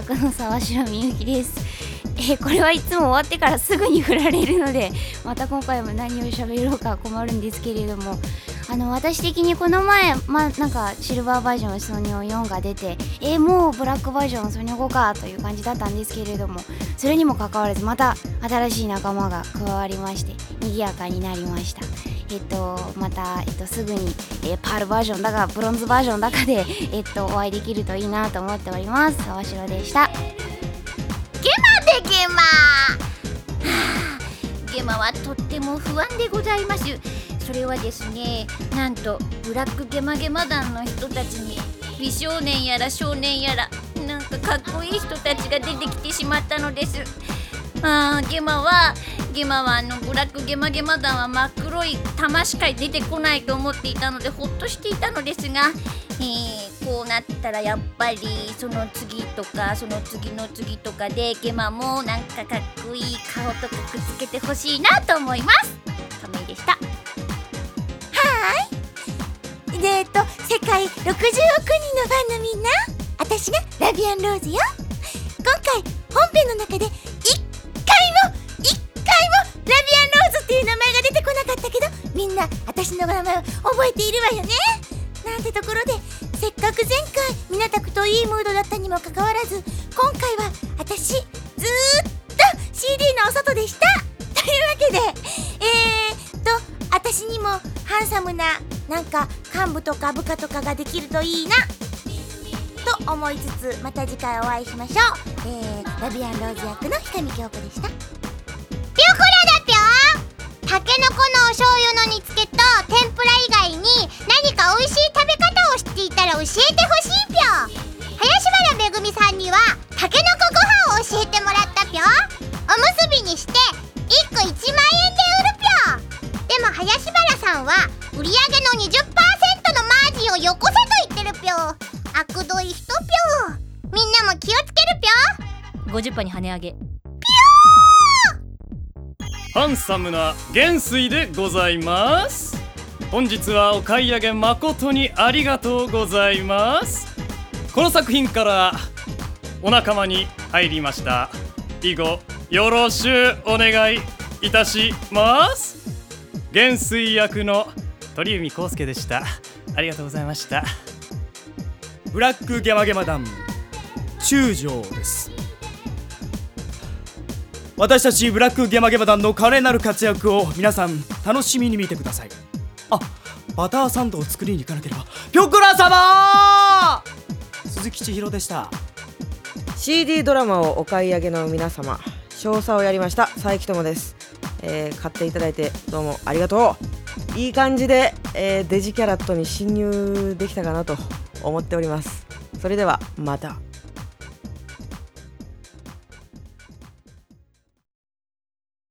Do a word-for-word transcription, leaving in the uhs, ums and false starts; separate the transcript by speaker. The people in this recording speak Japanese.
Speaker 1: 役の沢城みゆきです。えー、これはいつも終わってからすぐに振られるので、また今回も何を喋ろうか困るんですけれども、あの私的にこの前、まあなんかシルバーバージョンソニオよんが出て、えー、もうブラックバージョンソニオごかという感じだったんですけれども、それにもかかわらずまた新しい仲間が加わりまして賑やかになりました。えっとまた、えっと、すぐに、えー、パールバージョンだかブロンズバージョンだかで、えっと、お会いできるといいなと思っております。沢城でした。
Speaker 2: ゲマでゲマ、はあ、ゲマはとっても不安でございます。それはですね、なんとブラックゲマゲマ団の人たちに美少年やら少年やらなんかかっこいい人たちが出てきてしまったのです。あーゲマはゲマはあのブラックゲマゲマ団は真っ黒い玉しか出てこないと思っていたのでほっとしていたのですが、えー、こうなったらやっぱりその次とかその次の次とかでゲマもなんかかっこいい顔とかくっつけてほしいなと思います。亀井でした。は
Speaker 3: ーい。えーと世界ろくじゅうおくにんのファンのみんな、私がラビアンローズよ。今回本編の中で一回も一回もラビアンローズっていう名前が出てこなかったけど、みんな私の名前を覚えているわよね。なんてところで、せっかく前回みなたくといいムードだったにもかかわらず、今回は私ずーっと シーディー のお外でした。というわけでえーっと私にもハンサムななんか幹部とか部下とかができるといいなと思いつつ、また次回お会いしましょう。えー、ラビアンローズ役の氷上京子でした。
Speaker 2: ぴょこらだぴょん。たけのこのお醤油の煮付けと天ぷら以外に何か美味しい食べ方を知っていたら教えてほしいぴょん。林原めぐみさんにはたけのこご飯を教えてもらったぴょん。おむすびにしていっこいちまんえんで売るぴょん。でも林原さんは売り上げの にじゅっパーセント のマージンをよこせと言ってるぴょん。あくどい人ぴょん。みんなも気をつけるぴょん。 ごじゅっパーセント に跳ね上げぴょ
Speaker 4: ー。ハンサムな元帥でございます。本日はお買い上げ誠にありがとうございます。この作品からお仲間に入りました。以後よろしゅうお願いいたします。元帥役の鳥海浩介でした。ありがとうございました。
Speaker 5: ブラックゲマゲマ団中将です。私たちブラックゲマゲマ団の華麗なる活躍を皆さん楽しみに見てください。あ、バターサンドを作りに行かなければ。ピョコラ様、鈴木千尋でした。
Speaker 6: シーディー ドラマをお買い上げの皆様、少佐をやりました佐伯智です。えー、買っていただいてどうもありがとう。いい感じで、えー、デジキャラットに侵入できたかなと思っております。それではまた。